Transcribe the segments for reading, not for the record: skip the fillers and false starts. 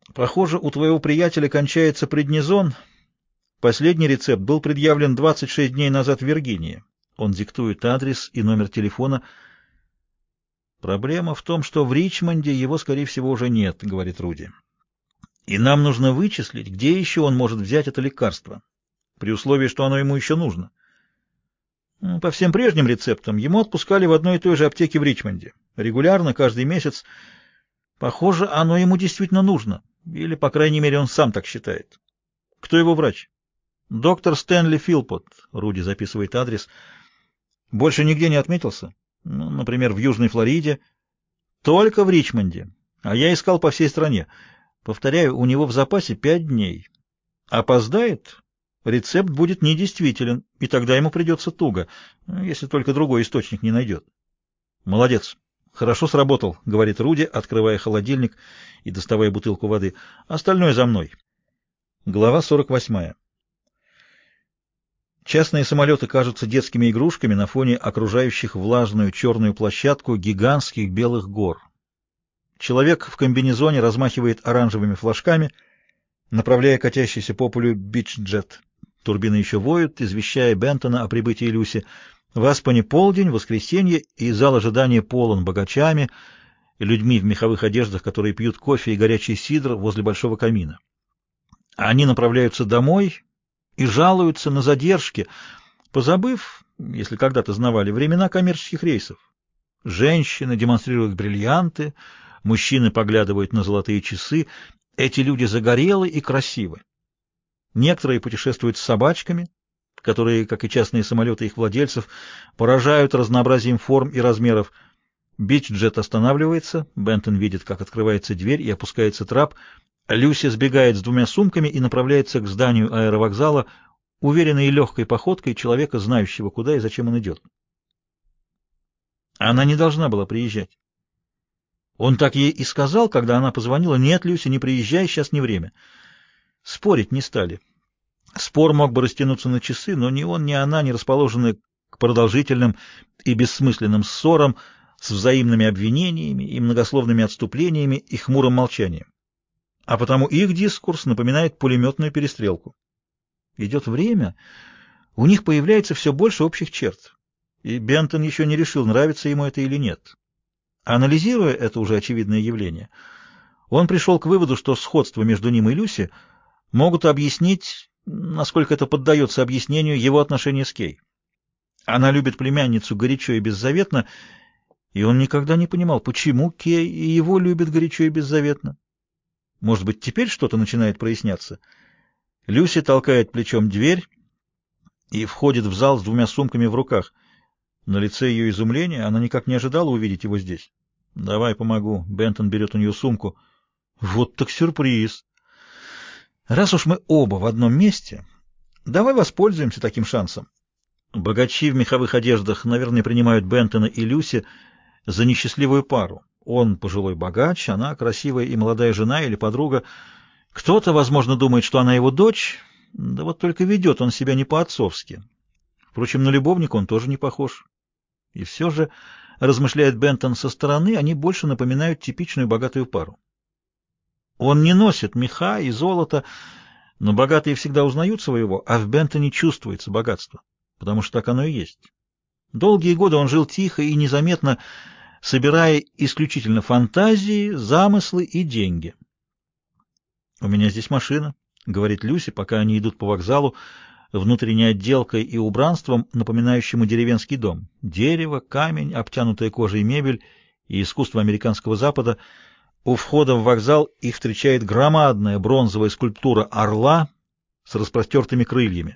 Похоже, у твоего приятеля кончается преднизон. Последний рецепт был предъявлен 26 дней назад в Виргинии. Он диктует адрес и номер телефона. Проблема в том, что в Ричмонде его, скорее всего, уже нет, говорит Руди. И нам нужно вычислить, где еще он может взять это лекарство, при условии, что оно ему еще нужно. По всем прежним рецептам ему отпускали в одной и той же аптеке в Ричмонде. Регулярно, каждый месяц. Похоже, оно ему действительно нужно. Или, по крайней мере, он сам так считает. Кто его врач? Доктор Стэнли Филпот. Руди записывает адрес. Больше нигде не отметился? Например, в Южной Флориде. Только в Ричмонде. А я искал по всей стране. Повторяю, у него в запасе 5 дней. Опоздает, рецепт будет недействителен, и тогда ему придется туго, если только другой источник не найдет. Молодец. Хорошо сработал, говорит Руди, открывая холодильник и доставая бутылку воды. Остальное за мной. Глава 48. Частные самолеты кажутся детскими игрушками на фоне окружающих влажную черную площадку гигантских белых гор. Человек в комбинезоне размахивает оранжевыми флажками, направляя катящийся по полю бичджет. Турбины еще воют, извещая Бентона о прибытии Люси. В Аспене полдень, воскресенье, и зал ожидания полон богачами, людьми в меховых одеждах, которые пьют кофе и горячий сидр возле большого камина. Они направляются домой и жалуются на задержки, позабыв, если когда-то знавали, времена коммерческих рейсов. Женщины демонстрируют бриллианты, мужчины поглядывают на золотые часы. Эти люди загорелы и красивы. Некоторые путешествуют с собачками, которые, как и частные самолеты их владельцев, поражают разнообразием форм и размеров. Бичджет останавливается, Бентон видит, как открывается дверь и опускается трап. Люси сбегает с 2 сумками и направляется к зданию аэровокзала, уверенной и легкой походкой человека, знающего, куда и зачем он идет. Она не должна была приезжать. Он так ей и сказал, когда она позвонила: «Нет, Люси, не приезжай, сейчас не время». Спорить не стали. Спор мог бы растянуться на часы, но ни он, ни она не расположены к продолжительным и бессмысленным ссорам с взаимными обвинениями и многословными отступлениями и хмурым молчанием. А потому их дискурс напоминает пулеметную перестрелку. Идет время, у них появляется все больше общих черт, и Бентон еще не решил, нравится ему это или нет. Анализируя это уже очевидное явление, он пришел к выводу, что сходство между ним и Люси могут объяснить, насколько это поддается объяснению, его отношения с Кей. Она любит племянницу горячо и беззаветно, и он никогда не понимал, почему Кей и его любят горячо и беззаветно. Может быть, теперь что-то начинает проясняться. Люси толкает плечом дверь и входит в зал с 2 сумками в руках. На лице ее изумление, она никак не ожидала увидеть его здесь. «Давай помогу». Бентон берет у нее сумку. «Вот так сюрприз! Раз уж мы оба в одном месте, давай воспользуемся таким шансом». Богачи в меховых одеждах, наверное, принимают Бентона и Люси за несчастливую пару. Он пожилой богач, она красивая и молодая жена или подруга. Кто-то, возможно, думает, что она его дочь, да вот только ведет он себя не по-отцовски. Впрочем, на любовника он тоже не похож. И все же, размышляет Бентон, со стороны они больше напоминают типичную богатую пару. Он не носит меха и золото, но богатые всегда узнают своего, а в Бентоне чувствуется богатство, потому что так оно и есть. Долгие годы он жил тихо и незаметно, собирая исключительно фантазии, замыслы и деньги. «У меня здесь машина», — говорит Люси, пока они идут по вокзалу, внутренней отделкой и убранством, напоминающему деревенский дом. Дерево, камень, обтянутая кожей мебель и искусство американского Запада. У входа в вокзал их встречает громадная бронзовая скульптура орла с распростертыми крыльями.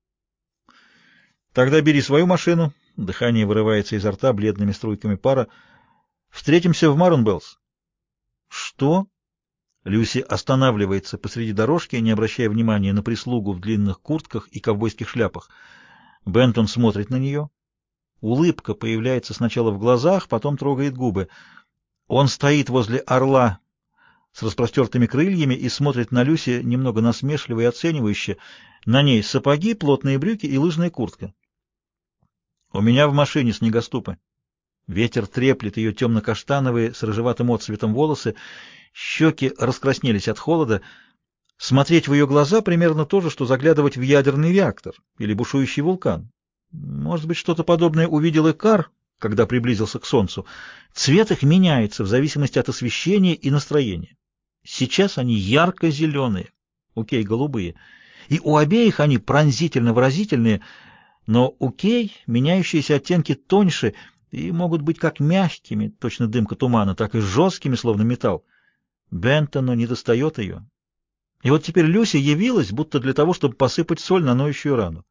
«Тогда бери свою машину». Дыхание вырывается изо рта бледными струйками пара. «Встретимся в Маронбеллс». «Что?» Люси останавливается посреди дорожки, не обращая внимания на прислугу в длинных куртках и ковбойских шляпах. Бентон смотрит на нее. Улыбка появляется сначала в глазах, потом трогает губы. Он стоит возле орла с распростертыми крыльями и смотрит на Люси немного насмешливо и оценивающе. На ней сапоги, плотные брюки и лыжная куртка. «У меня в машине снегоступы». Ветер треплет ее темно-каштановые с рыжеватым отцветом волосы, щеки раскраснелись от холода. Смотреть в ее глаза примерно то же, что заглядывать в ядерный реактор или бушующий вулкан. Может быть, что-то подобное увидел Икар, когда приблизился к Солнцу. Цвет их меняется в зависимости от освещения и настроения. Сейчас они ярко-зеленые, у Кей голубые, и у обеих они пронзительно-выразительные, но у Кей меняющиеся оттенки тоньше и могут быть как мягкими, точно дымка тумана, так и жесткими, словно металл. Бентону недостает ее. И вот теперь Люси явилась, будто для того, чтобы посыпать соль на ноющую рану.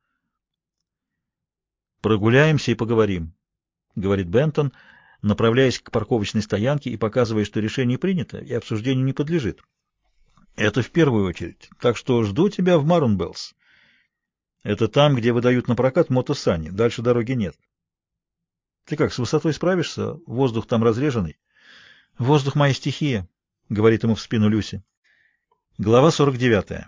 «Прогуляемся и поговорим», — говорит Бентон, направляясь к парковочной стоянке и показывая, что решение принято и обсуждению не подлежит. «Это в первую очередь. Так что жду тебя в Марунбеллс. Это там, где выдают на прокат мотосани. Дальше дороги нет. Ты как, с высотой справишься? Воздух там разреженный». «Воздух — моя стихия», — говорит ему в спину Люси. Глава 49.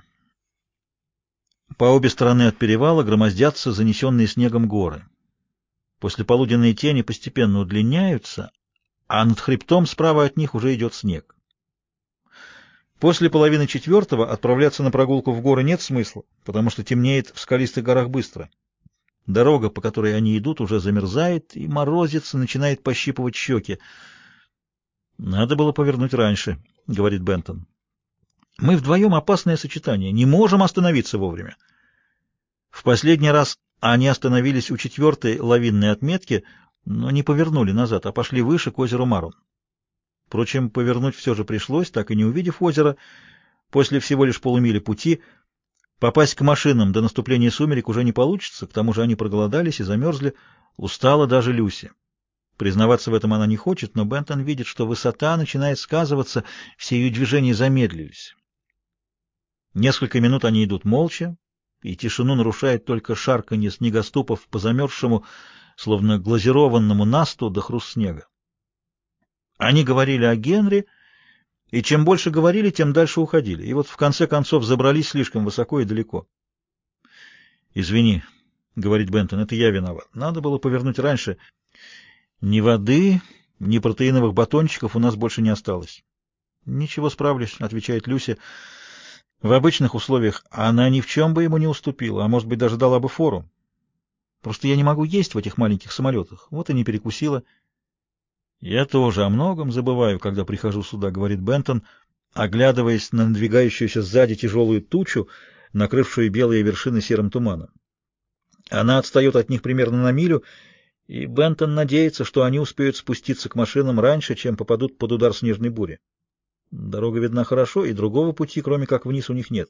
По обе стороны от перевала громоздятся занесенные снегом горы. Послеполуденные тени постепенно удлиняются, а над хребтом справа от них уже идет снег. После половины четвертого отправляться на прогулку в горы нет смысла, потому что темнеет в скалистых горах быстро. Дорога, по которой они идут, уже замерзает и морозится, начинает пощипывать щеки. «Надо было повернуть раньше», — говорит Бентон. «Мы вдвоем опасное сочетание, не можем остановиться вовремя». В последний раз они остановились у 4-й лавинной отметки, но не повернули назад, а пошли выше к озеру Марун. Впрочем, повернуть все же пришлось, так и не увидев озера, после всего лишь полумили пути. Попасть к машинам до наступления сумерек уже не получится, к тому же они проголодались и замерзли, устала даже Люси. Признаваться в этом она не хочет, но Бентон видит, что высота начинает сказываться, все ее движения замедлились. Несколько минут они идут молча, и тишину нарушает только шарканье снегоступов по замерзшему, словно глазированному насту до хруст снега. Они говорили о Генри, и чем больше говорили, тем дальше уходили, и вот в конце концов забрались слишком высоко и далеко. «Извини», — говорит Бентон, — «это я виноват. Надо было повернуть раньше. Ни воды, ни протеиновых батончиков у нас больше не осталось». «Ничего, справлюсь», — отвечает Люси. В обычных условиях она ни в чем бы ему не уступила, а может быть даже дала бы фору. Просто я не могу есть в этих маленьких самолетах. Вот и не перекусила. Я тоже о многом забываю, когда прихожу сюда, — говорит Бентон, оглядываясь на надвигающуюся сзади тяжелую тучу, накрывшую белые вершины серым туманом. Она отстает от них примерно на милю, и Бентон надеется, что они успеют спуститься к машинам раньше, чем попадут под удар снежной бури. Дорога видна хорошо, и другого пути, кроме как вниз, у них нет.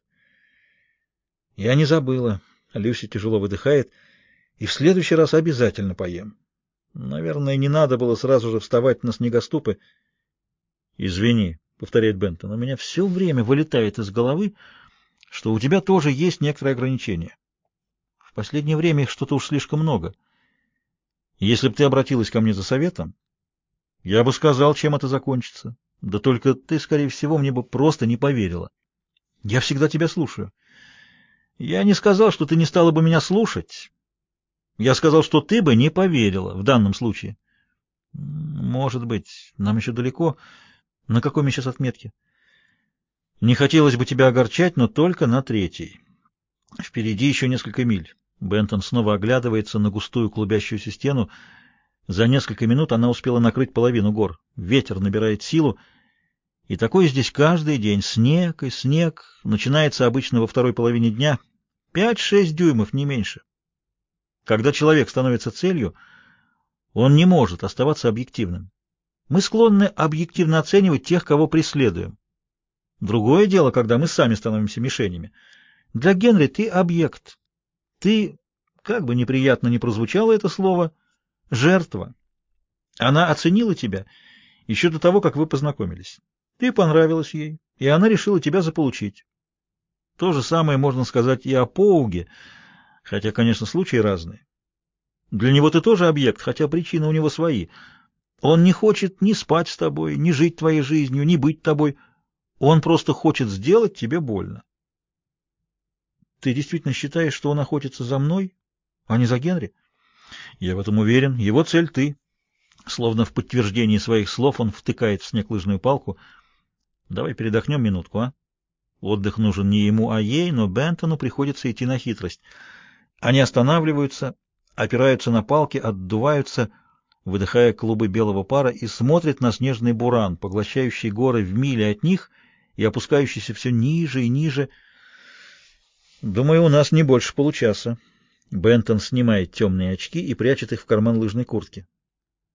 Я не забыла. Люси тяжело выдыхает. И в следующий раз обязательно поем. Наверное, не надо было сразу же вставать на снегоступы. «Извини», — повторяет Бентон, — «у меня все время вылетает из головы, что у тебя тоже есть некоторые ограничения. В последнее время их что-то уж слишком много. Если бы ты обратилась ко мне за советом, я бы сказал, чем это закончится. Да только ты, скорее всего, мне бы просто не поверила. Я всегда тебя слушаю. Я не сказал, что ты не стала бы меня слушать. Я сказал, что ты бы не поверила в данном случае. Может быть, нам еще далеко. На какой мы сейчас отметке? Не хотелось бы тебя огорчать, но только на 3-й. Впереди еще несколько миль. Бентон снова оглядывается на густую клубящуюся стену. За несколько минут она успела накрыть половину гор. Ветер набирает силу. И такой здесь каждый день. Снег и снег. Начинается обычно во второй половине дня. 5-6 дюймов, не меньше. Когда человек становится целью, он не может оставаться объективным. Мы склонны объективно оценивать тех, кого преследуем. Другое дело, когда мы сами становимся мишенями. Для Генри ты объект. Ты, как бы неприятно ни прозвучало это слово, жертва. Она оценила тебя еще до того, как вы познакомились. Ты понравилась ей, и она решила тебя заполучить. То же самое можно сказать и о Поуге, хотя, конечно, случаи разные. Для него ты тоже объект, хотя причины у него свои. Он не хочет ни спать с тобой, ни жить твоей жизнью, ни быть тобой. Он просто хочет сделать тебе больно. Ты действительно считаешь, что он охотится за мной, а не за Генри? Я в этом уверен. Его цель — ты. Словно в подтверждении своих слов он втыкает в снег лыжную палку. «Давай передохнем минутку, а?» Отдых нужен не ему, а ей, но Бентону приходится идти на хитрость. Они останавливаются, опираются на палки, отдуваются, выдыхая клубы белого пара, и смотрят на снежный буран, поглощающий горы в миле от них и опускающийся все ниже и ниже. «Думаю, у нас не больше получаса». Бентон снимает темные очки и прячет их в карман лыжной куртки.